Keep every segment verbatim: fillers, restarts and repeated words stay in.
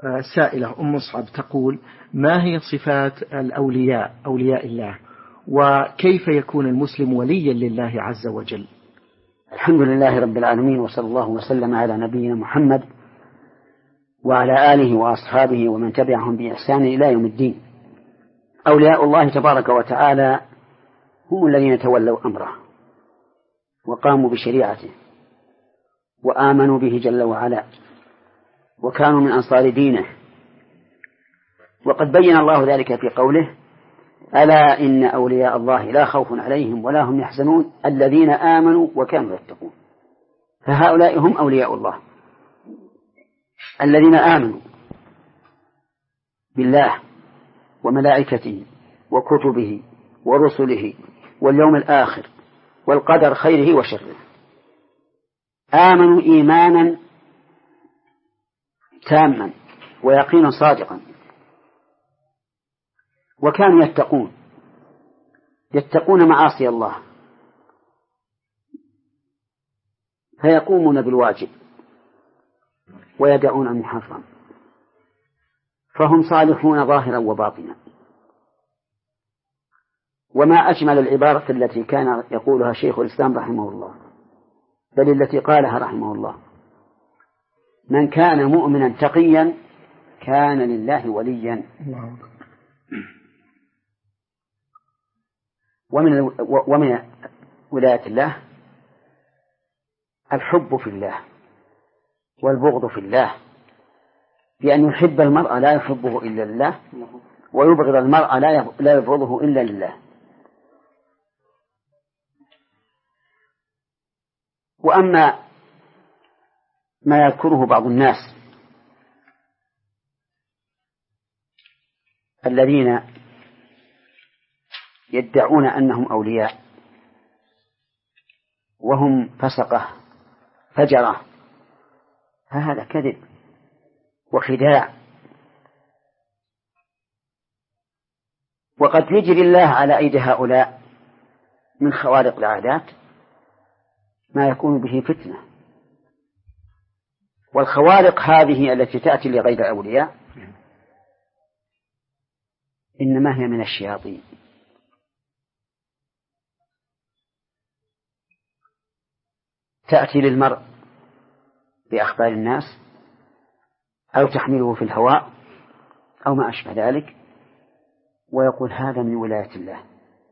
السائلة أم مصعب تقول: ما هي صفات الأولياء أولياء الله، وكيف يكون المسلم وليا لله عز وجل؟ الحمد لله رب العالمين، وصلى الله وسلم على نبينا محمد وعلى آله وأصحابه ومن تبعهم بإحسان إلى يوم الدين. أولياء الله تبارك وتعالى هم الذين تولوا أمره وقاموا بشريعته وآمنوا به جل وعلا وكانوا من أنصار دينه، وقد بين الله ذلك في قوله: ألا إن أولياء الله لا خوف عليهم ولا هم يحزنون الذين آمنوا وكانوا يتقون. فهؤلاء هم أولياء الله الذين آمنوا بالله وملائكته وكتبه ورسله واليوم الآخر والقدر خيره وشره، آمنوا إيمانا تاما ويقينا صادقا، وكانوا يتقون يتقون معاصي الله فيقومون بالواجب ويدعون المحرم، فهم صالحون ظاهرا وباطنا. وما أجمل العبارة التي كان يقولها شيخ الإسلام رحمه الله، بل التي قالها رحمه الله: من كان مؤمنا تقيا كان لله وليا. ومن ومن ولاية الله الحب في الله والبغض في الله، بأن يحب المرء لا يحبه إلا لله، ويبغض المرء لا يبغضه إلا لله. وأما ما يذكره بعض الناس الذين يدعون أنهم أولياء وهم فسقة فجرة، فهذا كذب وخداع. وقد يجري الله على أيدي هؤلاء من خوارق العادات ما يكون به فتنة، والخوارق هذه التي تأتي لغير الأولياء إنما هي من الشياطين، تأتي للمرء بأخبار الناس أو تحمله في الهواء أو ما أشبه ذلك، ويقول هذا من ولاية الله.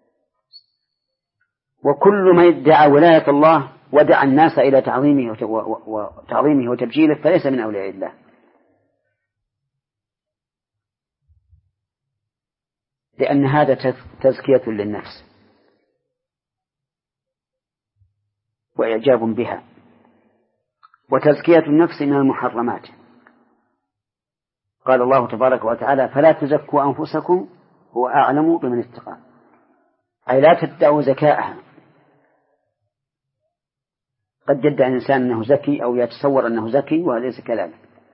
وكل ما يدعى ولاية الله ودعا الناس إلى تعظيمه وتعظيمه وتبجيله فليس من أولياء الله، لأن هذا تزكية للنفس وإعجاب بها، وتزكية النفس من المحرمات. قال الله تبارك وتعالى: فلا تزكوا أنفسكم هو أعلم بمن اتقى، أي لا تدعوا زكاءها. قد يدعي الإنسان أنه زكي أو يتصور أنه زكي وليس كذلك.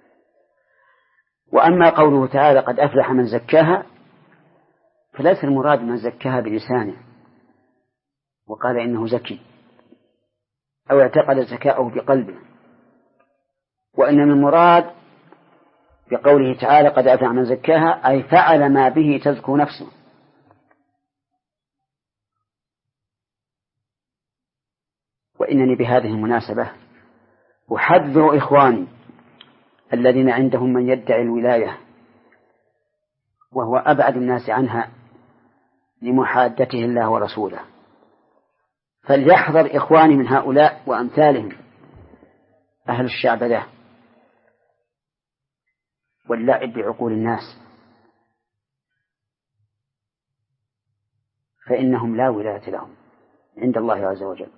وأما قوله تعالى: قد أفلح من زكاها، فليس المراد من زكاها بلسانه وقال إنه زكي أو اعتقد زكاءه بقلبه، وإنما المراد بقوله تعالى: قد أفلح من زكاها، أي فعل ما به تزكو نفسه. وإنني بهذه المناسبة أحذر إخواني الذين عندهم من يدعي الولاية وهو أبعد الناس عنها لمحادته الله ورسوله، فليحذر إخواني من هؤلاء وأمثالهم أهل الشعبذة واللعب بعقول الناس، فإنهم لا ولاية لهم عند الله عز وجل.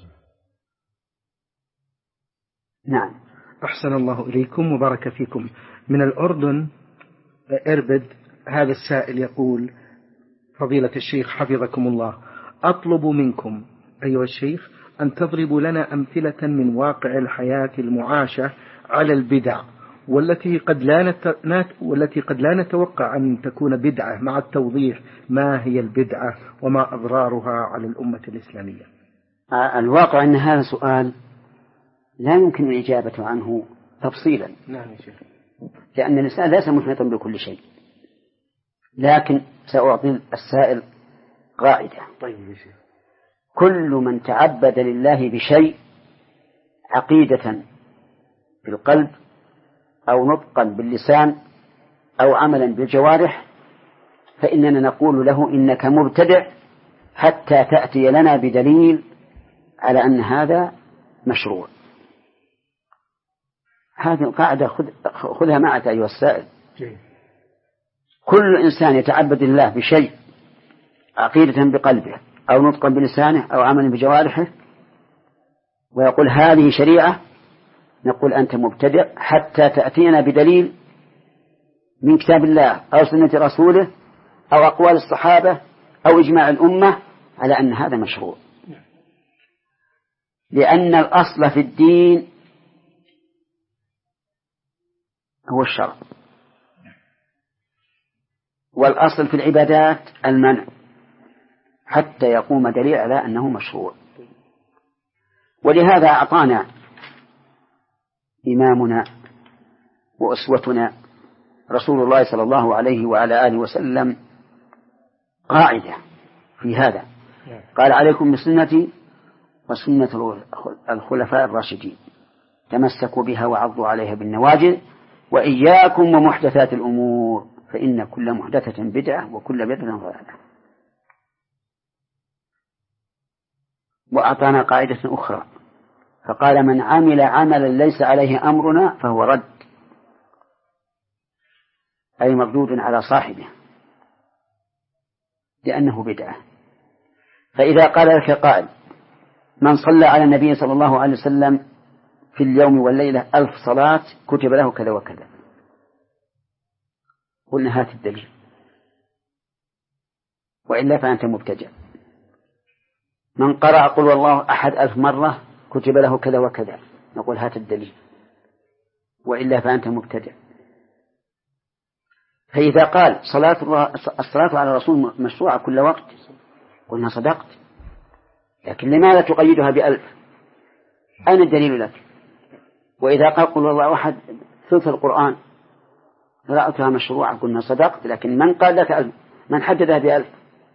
نعم. أحسن الله إليكم وبارك فيكم. من الأردن إربد، هذا السائل يقول: فضيلة الشيخ حفظكم الله، أطلب منكم أيها الشيخ أن تضربوا لنا أمثلة من واقع الحياة المعاشة على البدع والتي قد لا نت... والتي قد لا نتوقع أن تكون بدعة، مع التوضيح ما هي البدعة وما أضرارها على الأمة الإسلامية. الواقع أن هذا سؤال لا يمكن الإجابة عنه تفصيلا. نعم يا شيخ. لأن الإنسان ليس محيطا بكل شيء. لكن سأعطي السائل قاعدة. كل من تعبد لله بشيء عقيدة بالقلب أو نطقا باللسان أو عملا بالجوارح فإننا نقول له إنك مبتدع حتى تأتي لنا بدليل على أن هذا مشروع. هذه قاعدة خذ خذها معك أيها السائل. كل إنسان يتعبد الله بشيء عقيدة بقلبه أو نطقا بلسانه أو عملا بجوارحه ويقول هذه شريعة نقول أنت مبتدع حتى تأتينا بدليل من كتاب الله أو سنة رسوله أو أقوال الصحابة أو إجماع الأمة على أن هذا مشروع. لأن الأصل في الدين هو الشرع والأصل في العبادات المنع حتى يقوم دليل على أنه مشروع. ولهذا أعطانا إمامنا وأسوتنا رسول الله صلى الله عليه وعلى آله وسلم قاعدة في هذا. قال عليكم بسنتي وسنة الخلفاء الراشدين تمسكوا بها وعضوا عليها بالنواجذ وإياكم ومحدثات الأمور فإن كل محدثة بدعة وكل بدعة ضلالة. وأعطانا قاعدة أخرى فقال من عمل عملا ليس عليه أمرنا فهو رد أي مردود على صاحبه لأنه بدعة. فإذا قال لك قائل من صلى على النبي صلى الله عليه وسلم في اليوم والليلة ألف صلاة كتب له كذا وكذا قلنا هات الدليل وإلا فأنت مبتدع. من قرأ قل والله أحد ألف مرة كتب له كذا وكذا نقول هات الدليل وإلا فأنت مبتدع. فإذا قال صلاة الصلاة على الرسول مشروعة كل وقت قلنا صدقت لكن لماذا تقيدها بألف؟ أين الدليل لك؟ وإذا قال قل والله أحد ثلث القرآن قراءتها مشروعة قلنا صدقت لكن من قال لك ألف؟ من حددها بألف؟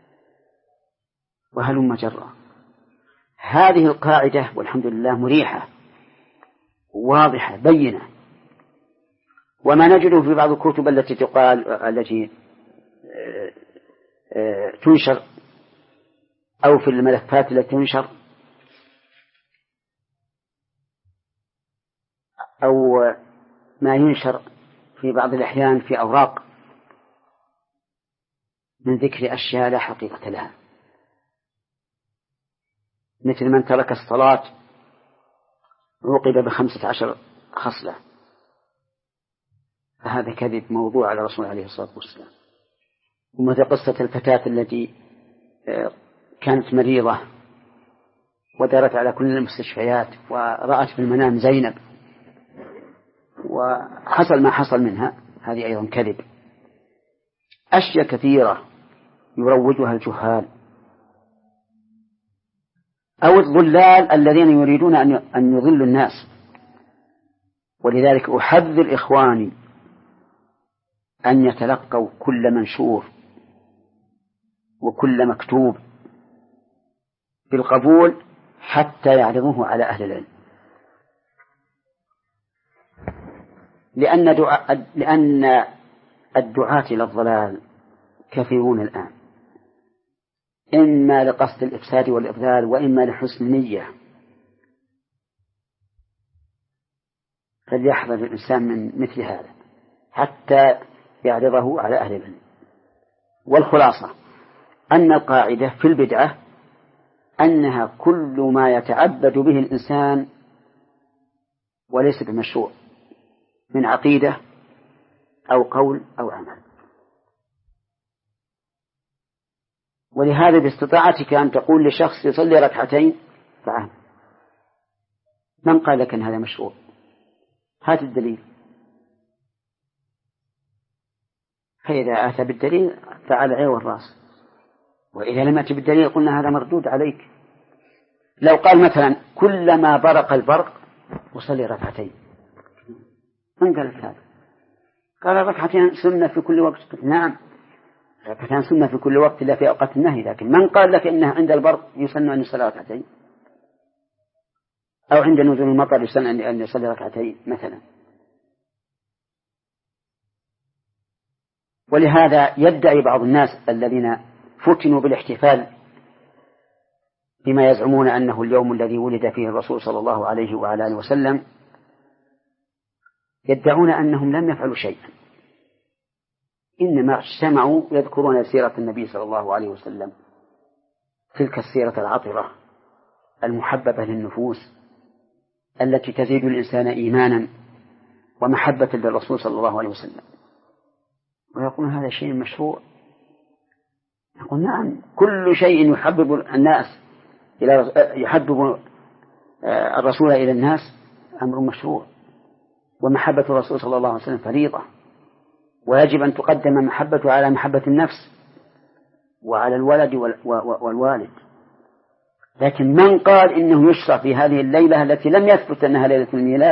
وهلم جرا. هذه القاعدة والحمد لله مريحة واضحة بينة. وما نجده في بعض الكتب التي تقال التي تنشر أو في الملفات التي تنشر أو ما ينشر في بعض الأحيان في أوراق من ذكر أشياء لا حقيقة لها مثل من ترك الصلاة عوقب بخمسة عشر خصلة فهذا كذب موضوع على رسول عليه الصلاة والسلام. ومثل قصة الفتاة التي كانت مريضة ودارت على كل المستشفيات ورأت في المنام زينب وحصل ما حصل منها هذه أيضا كذب. أشياء كثيرة يروجها الجهال أو الضلال الذين يريدون أن يضلوا الناس. ولذلك أحذر إخواني أن يتلقوا كل منشور وكل مكتوب بالقبول حتى يعرضوه على أهل العلم لأن, دعاء لأن الدعاة إلى الضلال كثيرون الآن إما لقصد الإفساد والإضلال وإما لحسن نية. فليحذر الإنسان من مثل هذا حتى يعرضه على أهل العلم. والخلاصة أن القاعدة في البدعة أنها كل ما يتعبد به الإنسان وليس بمشروع من عقيدة أو قول أو عمل. ولهذا باستطاعتك أن تقول لشخص يصلي ركعتين فعام من قال لك أن هذا مشروع؟ هات الدليل. فإذا أتى بالدليل فعلى العين والرأس وإذا لم يأتي بالدليل قلنا هذا مردود عليك. لو قال مثلا كلما برق البرق وصلي ركعتين من قال لك هذا؟ قال ركعتين سنة في كل وقت. نعم ركعتين سنة في كل وقت لا في أوقات النهي، لكن من قال لك إنه عند البرد يسن أن يصلي ركعتين، أو عند نزول المطر يسن أن يصلي ركعتين مثلا؟ ولهذا يدعي بعض الناس الذين فتنوا بالاحتفال بما يزعمون أنه اليوم الذي ولد فيه الرسول صلى الله عليه وعلى آله وسلم، يدعون أنهم لم يفعلوا شيئا، إنما اجتمعوا يذكرون سيرة النبي صلى الله عليه وسلم، تلك السيرة العطرة المحببة للنفوس التي تزيد الإنسان إيمانا ومحبة للرسول صلى الله عليه وسلم، ويقول هذا شيء مشروع. يقول نعم كل شيء يحبب الناس إلى يحبب الرسول إلى الناس أمر مشروع، ومحبة الرسول صلى الله عليه وسلم فريضة، ويجب أن تقدم محبته على محبة النفس وعلى الولد والوالد. لكن من قال إنه يشرع في هذه الليلة التي لم يثبت أنها ليلة الميلاد،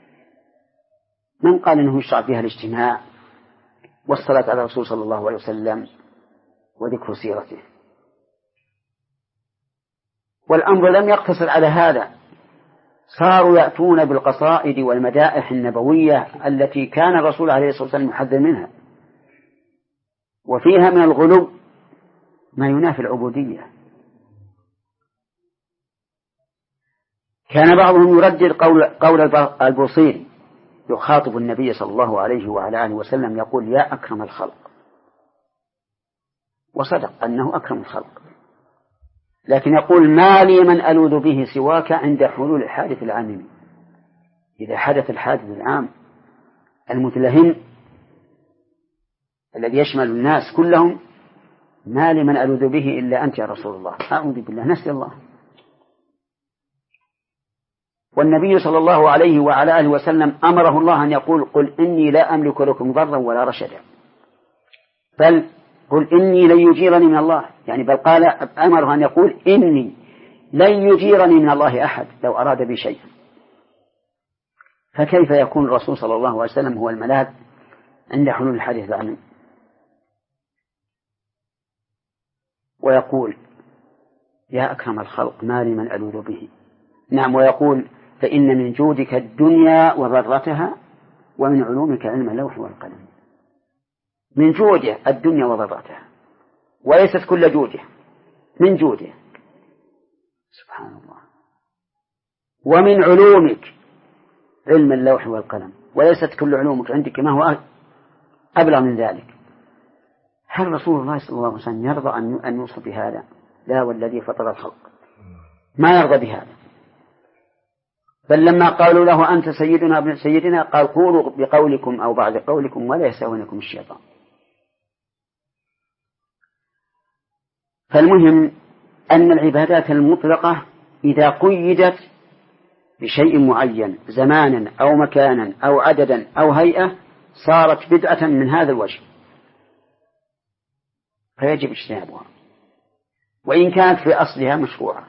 من قال إنه يشرع فيها الاجتماع والصلاة على الرسول صلى الله عليه وسلم وذكر سيرته؟ والأمر لم يقتصر على هذا، صاروا يأتون بالقصائد والمدائح النبوية التي كان الرسول عليه الصلاة والسلام يحذر منها، وفيها من الغلو ما ينافي العبودية. كان بعضهم يردد قول, قول البوصيري يخاطب النبي صلى الله عليه وعلى آله وسلم يقول يا أكرم الخلق، وصدق أنه أكرم الخلق، لكن يقول ما لي من ألوذ به سواك عند حلول الحادث العام. إذا حدث الحادث العام المتلهم الذي يشمل الناس كلهم، ما لي من ألوذ به إلا أنت يا رسول الله، أعوذ بالله، نسي الله. والنبي صلى الله عليه وعلى آله وسلم أمره الله أن يقول قل إني لا أملك لكم ضرا ولا رشدا، بل قل إني لن يجيرني من الله، يعني بل قال أمره أن يقول إني لن يجيرني من الله أحد لو أراد بي شيئا. فكيف يكون الرسول صلى الله عليه وسلم هو الملاذ عند حلول الحديث عنه؟ ويقول يا أكرم الخلق ما لي من ألوذ به. نعم، ويقول فإن من جودك الدنيا وضرتها ومن علومك علم اللوح والقلم. من جوده الدنيا وضرتها، وليست كل جوده، من جوده سبحان الله. ومن علومك علم اللوح والقلم، وليست كل علومك، عندك ما هو أبلغ من ذلك. هل رسول الله صلى الله عليه وسلم يرضى أن يوصف بهذا؟ لا والذي فطر الخلق ما يرضى بهذا. بل لما قالوا له أنت سيدنا ابن سيدنا قال قولوا بقولكم أو بعد قولكم ولا يساوينكم الشيطان. فالمهم أن العبادات المطلقة إذا قيدت بشيء معين زمانا أو مكانا أو عددا أو هيئة صارت بدعة من هذا الوجه، فيجب اجتنابها وإن كانت في أصلها مشروعة.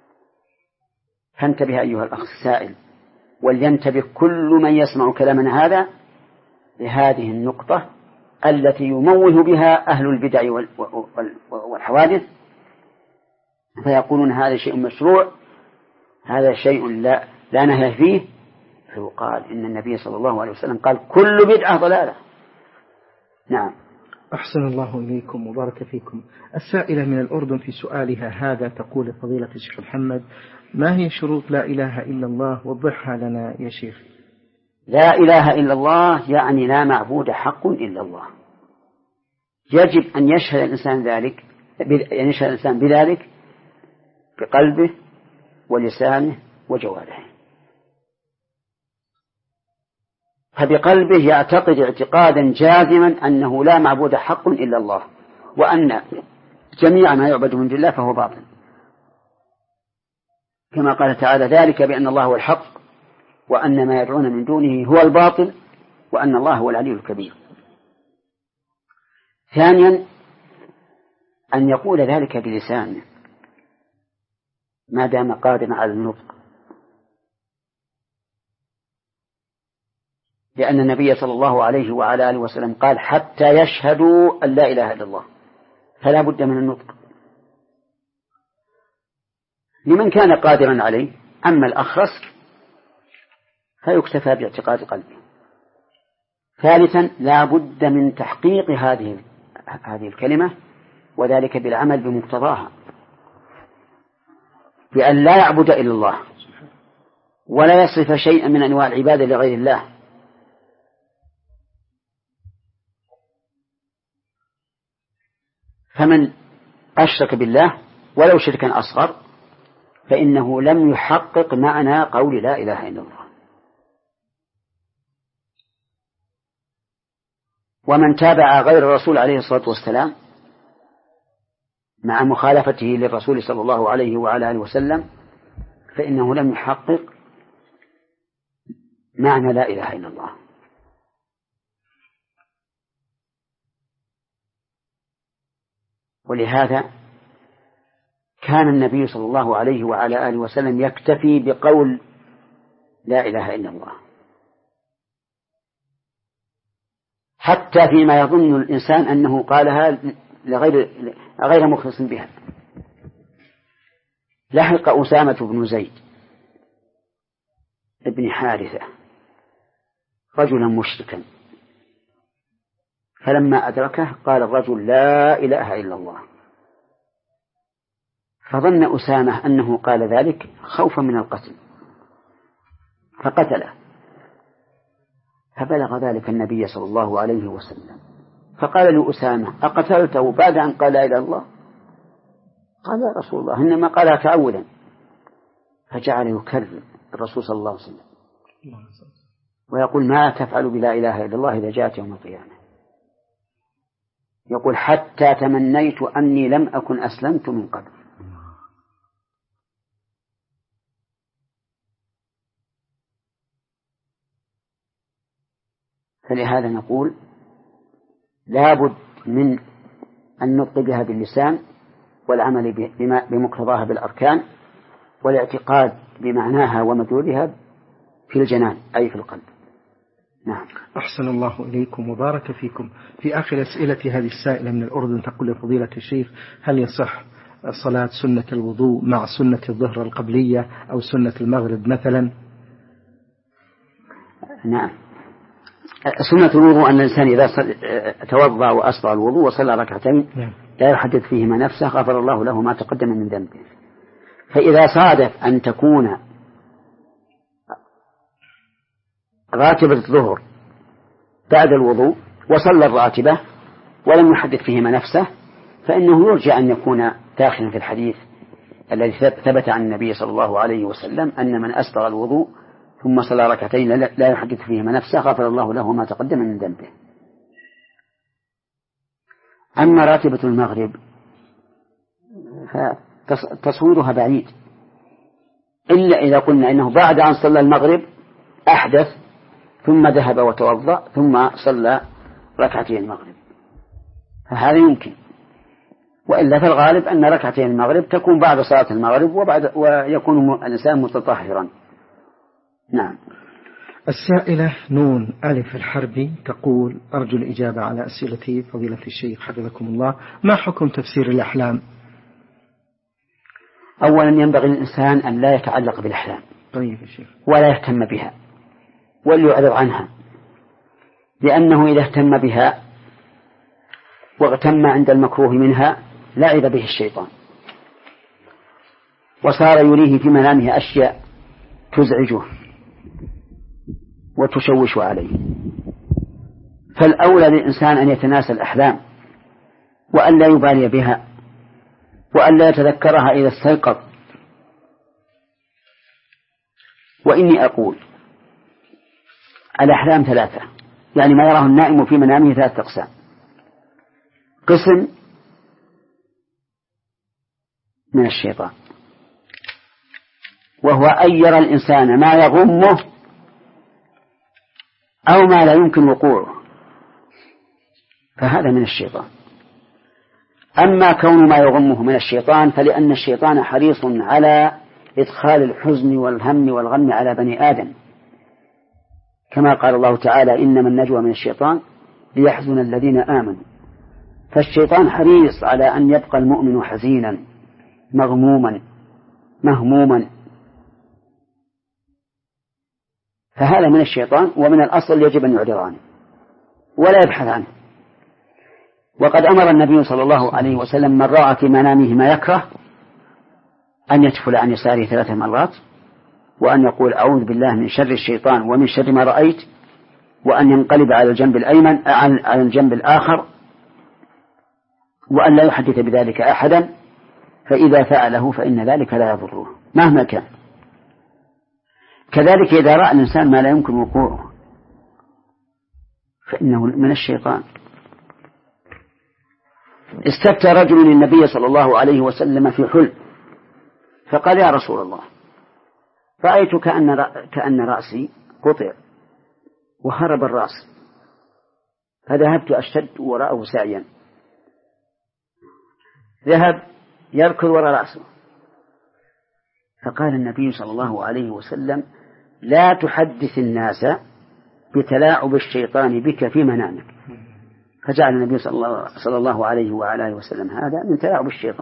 فانتبه أيها الأخ السائل، ولينتبه كل من يسمع كلامنا هذا لهذه النقطة التي يموه بها أهل البدع والحوادث، فيقولون هذا شيء مشروع، هذا شيء لا, لا نهي فيه. فيقال إن النبي صلى الله عليه وسلم قال كل بدعة ضلالة. نعم. أحسن الله إليكم وبارك فيكم. السائلة من الأردن في سؤالها هذا تقول فضيلة الشيخ محمد ما هي شروط لا إله إلا الله؟ وضحها لنا يا شيخ. لا إله إلا الله يعني لا معبود حق إلا الله. يجب أن يشهد الإنسان ذلك، أن يشهد الإنسان بذلك بقلبه ولسانه وجوارحه. فبقلبه يعتقد اعتقادا جازما أنه لا معبود حق إلا الله، وأن جميع ما يعبد من دون الله فهو باطل، كما قال تعالى ذلك بأن الله هو الحق وأن ما يدعون من دونه هو الباطل وأن الله هو العلي الكبير. ثانيا أن يقول ذلك بلسانه ما دام قادما على النطق، لأن النبي صلى الله عليه وعلى آله وسلم قال حتى يشهدوا أن لا إله إلا الله، فلا بد من النطق لمن كان قادرا عليه. أما الأخرس فيكتفى باعتقاد قلبه. ثالثا لا بد من تحقيق هذه هذه الكلمة، وذلك بالعمل بمقتضاها، بأن لا يعبد إلا الله ولا يصرف شيئا من أنواع العبادة لغير الله. فمن أشرك بالله ولو شركا أصغر فإنه لم يحقق معنى قول لا إله إلا الله. ومن تابع غير الرسول عليه الصلاة والسلام مع مخالفته للرسول صلى الله عليه وعلى آله وسلم فإنه لم يحقق معنى لا إله إلا الله. ولهذا كان النبي صلى الله عليه وعلى آله وسلم يكتفي بقول لا إله إلا الله، حتى فيما يظن الإنسان أنه قالها لغير غير مخلص بها. لحق أسامة بن زيد ابن حارثة رجلا مشركا، فلما أدركه قال الرجل لا إله إلا الله، فظن أسامة أنه قال ذلك خوفا من القتل فقتله، فبلغ ذلك النبي صلى الله عليه وسلم فقال لأسامة أقتلته بعد أن قال لا إله إلا الله؟ قال يا رسول الله إنما قالها تعودا. فجعل يكرر الرسول صلى الله عليه وسلم ويقول ما تفعل بلا إله إلا الله إذا جاءت يوم القيامة؟ يقول حتى تمنيت أني لم أكن أسلمت من قبل. فلهذا نقول لابد من النطق بها باللسان والعمل بمقتضاها بالأركان والاعتقاد بمعناها ومدلولها في الجنان أي في القلب. نعم. أحسن الله إليكم وبارك فيكم. في آخر أسئلة هذه السائلة من الأردن تقول لفضيلة الشيخ هل يصح صلاة سنة الوضوء مع سنة الظهر القبلية أو سنة المغرب مثلا؟ نعم. سنة الوضوء أن الإنسان إذا توضأ وأسبغ الوضوء وصلى ركعتين لا يحدث فيهما نفسه غفر الله له ما تقدم من ذنبه. فإذا صادف أن تكون راتبة الظهر بعد الوضوء وصلى الراتبة ولم يحدث فيهما نفسه فإنه يرجى أن يكون داخلا في الحديث الذي ثبت عن النبي صلى الله عليه وسلم أن من أسبغ الوضوء ثم صلى ركعتين لا يحدث فيهما نفسه غفر الله له ما تقدم من ذنبه. أما راتبة المغرب فتصويرها بعيد إلا إذا قلنا إنه بعد أن صلى المغرب أحدث ثم ذهب وتوضأ ثم صلى ركعتين المغرب فهذا يمكن، وإلا فالغالب أن ركعتين المغرب تكون بعد صلاة المغرب وبعد ويكون الإنسان متطهرا. نعم. السائلة نون ألف الحربي تقول أرجو الإجابة على أسئلتي فضيلة الشيخ حفظكم الله. ما حكم تفسير الأحلام؟ أولا ينبغي للإنسان أن لا يتعلق بالأحلام طيب الشيخ. ولا يهتم بها وليعرض عنها، لأنه إذا اهتم بها واغتم عند المكروه منها لعب به الشيطان وصار يريه في منامه أشياء تزعجه وتشوش عليه. فالأولى للإنسان أن يتناسى الأحلام وأن لا يبالي بها وأن لا يتذكرها إذا استيقظ. وإني أقول الأحلام ثلاثة، يعني ما يراه النائم في منامه ثلاثة أقسام. قسم من الشيطان وهو أن يرى الإنسان ما يغمه أو ما لا يمكن وقوعه فهذا من الشيطان. أما كون ما يغمه من الشيطان فلأن الشيطان حريص على إدخال الحزن والهم والغم على بني آدم، كما قال الله تعالى إنما النجوى من الشيطان ليحزن الذين آمنوا. فالشيطان حريص على أن يبقى المؤمن حزينا مغموما مهموما، فهذا من الشيطان، ومن الأصل يجب أن يعرض عنه ولا يبحث عنه. وقد أمر النبي صلى الله عليه وسلم من رأى في منامه ما يكره أن يتفل عن يساره ثلاث مرات، وأن يقول أعوذ بالله من شر الشيطان ومن شر ما رأيت، وأن ينقلب على الجنب الأيمن على الجنب الآخر، وأن لا يحدث بذلك أحدا، فإذا فعله فإن ذلك لا يضره مهما كان. كذلك إذا رأى الإنسان ما لا يمكن وقوعه فإنه من الشيطان. استفتى رجل النبي صلى الله عليه وسلم في حلم فقال يا رسول الله رأيت كأن, كأن رأسي قطع وهرب الرأس، فذهبت أشتد وراءه سعيا. ذهب يركض وراء رأسه، فقال النبي صلى الله عليه وسلم لا تحدث الناس بتلاعب الشيطان بك في منامك. فجعل النبي صلى الله, صلى الله عليه وعلى وسلم هذا من تلاعب الشيطان.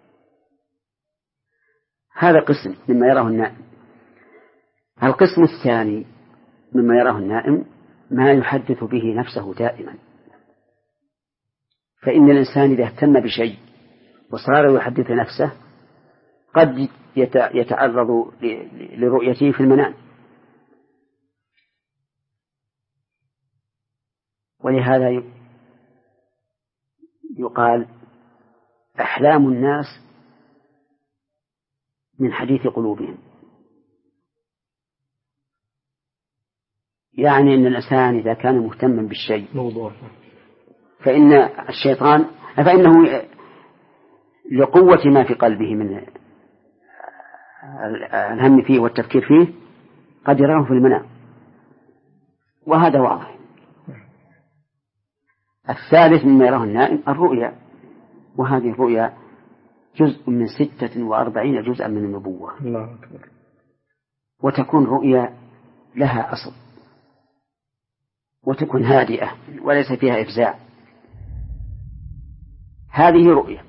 هذا قسم مما يراه النائم. القسم الثاني مما يراه النائم ما يحدث به نفسه دائما. فإن الإنسان إذا اهتم بشيء وصار يحدث نفسه قد يتعرض لرؤيته في المنام. ولهذا يقال أحلام الناس من حديث قلوبهم، يعني أن الإنسان إذا كان مهتما بالشيء موضوع فإن الشيطان فإنه لقوة ما في قلبه من الهم فيه والتفكير فيه قد يراه في المنام، وهذا واضح. الثالث مما يراه النائم الرؤيا، وهذه الرؤيا جزء من ستة وأربعين جزءا من النبوة. الله أكبر. وتكون رؤيا لها أصل وتكون هادئة وليس فيها إفزاع. هذه رؤيا،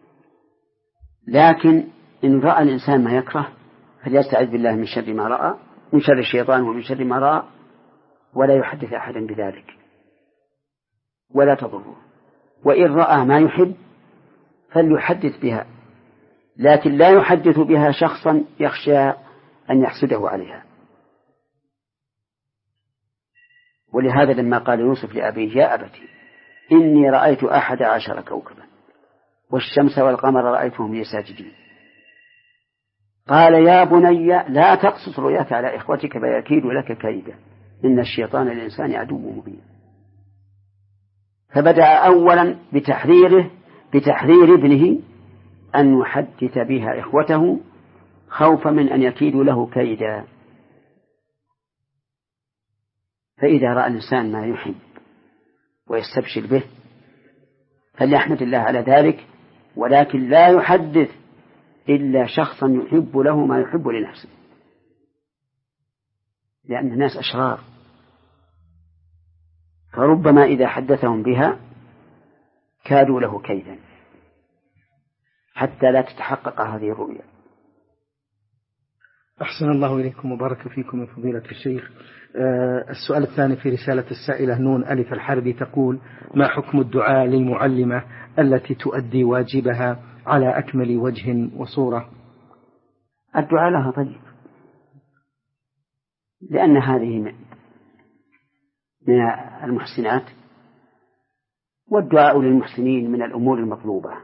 لكن إن رأى الإنسان ما يكره فليستعذ بالله من شر ما رأى، من شر الشيطان ومن شر ما رأى، ولا يحدث أحدا بذلك ولا تضره. وإن رأى ما يحب فليحدث بها، لكن لا يحدث بها شخصا يخشى أن يحسده عليها. ولهذا لما قال يوسف لأبيه يا أبتي إني رأيت أحد عشر كوكبا والشمس والقمر رأيتهم لي ساجدين، قال يا بني لا تقصص رؤياك على إخوتك فيكيدوا لك كيدا إن الشيطان للإنسان عدو مبين. فبدأ أولا بتحذيره بتحذير ابنه أن يحدث بها إخوته خوفا من أن يكيدوا له كيدا. فإذا رأى الإنسان ما يحب ويستبشر به فليحمد الله على ذلك، ولكن لا يحدث إلا شخصا يحب له ما يحب لنفسه، لأن الناس أشرار، فربما إذا حدثهم بها كادوا له كيدا حتى لا تتحقق هذه الرؤيا. أحسن الله إليكم وبارك فيكم من فضيلة الشيخ. أه السؤال الثاني في رسالة السائلة نون ألف الحربي تقول ما حكم الدعاء للمعلمة التي تؤدي واجبها على أكمل وجه وصورة؟ الدعاء لها طيب، لأن هذه من المحسنات، والدعاء للمحسنين من الأمور المطلوبة،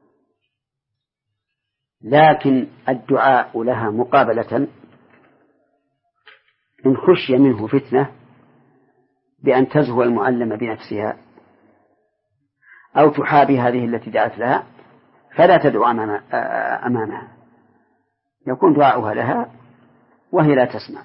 لكن الدعاء لها مقابلة إن خشي منه فتنة بأن تزهو المعلمة بنفسها أو تحابي هذه التي دعت لها فلا تدعو أمامها، يكون دعاؤها لها وهي لا تسمع.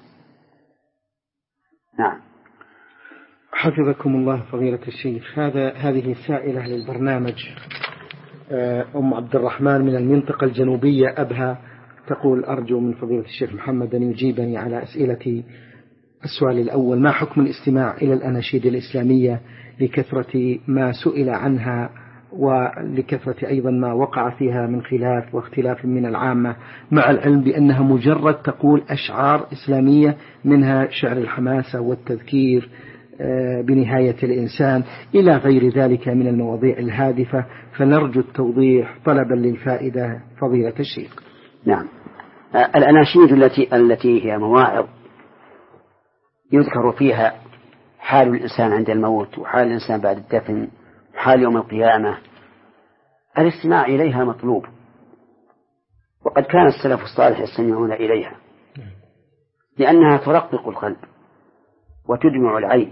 نعم. حفظكم الله فضيلة الشيخ. هذا هذه سائلة للبرنامج أم عبد الرحمن من المنطقة الجنوبية أبها تقول أرجو من فضيلة الشيخ محمد أن يجيبني على أسئلتي السؤال الأول: ما حكم الاستماع إلى الأناشيد الإسلامية لكثرة ما سئل عنها ولكثرة أيضا ما وقع فيها من خلاف واختلاف من العامة، مع العلم بأنها مجرد تقول أشعار إسلامية منها شعر الحماسة والتذكير بنهاية الإنسان إلى غير ذلك من المواضيع الهادفة، فنرجو التوضيح طلبا للفائدة فضيلة الشيخ. نعم، الأناشيد التي التي هي مواعظ يذكر فيها حال الإنسان عند الموت وحال الإنسان بعد الدفن وحال يوم القيامة، الاستماع إليها مطلوب، وقد كان السلف الصالح يستمعون إليها لأنها ترقق القلب وتدمع العين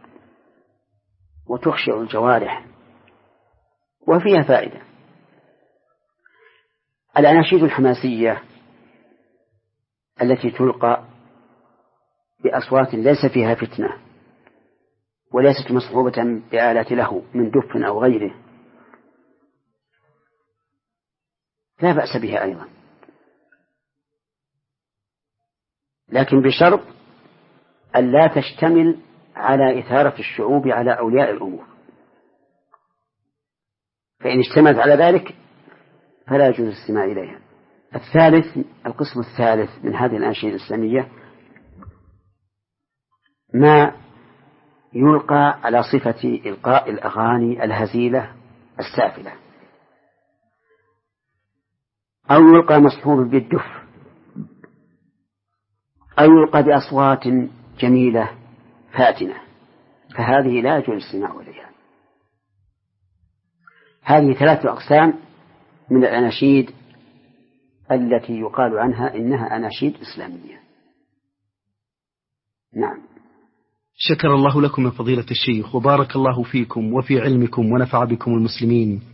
وتخشع الجوارح وفيها فائدة. الأناشيد الحماسية التي تلقى بأصوات ليس فيها فتنة وليست مصحوبة بآلات له من دف أو غيره لا بأس بها أيضا، لكن بشرط أن لا تشتمل على إثارة الشعوب على أولياء الأمور، فإن اشتملت على ذلك فلا يجوز الاستماع إليها. الثالث، القسم الثالث من هذه الأناشيد الإسلامية ما يلقى على صفة إلقاء الأغاني الهزيلة السافلة، أو يلقى مصحوب بالدف، أو يلقى بأصوات جميلة فاتنة، فهذه لا يجوز الاستماع إليها. هذه ثلاثة أقسام من الأناشيد التي يقال عنها إنها أناشيد إسلامية. نعم. شكر الله لكم يا فضيلة الشيخ، وبارك الله فيكم وفي علمكم ونفع بكم المسلمين.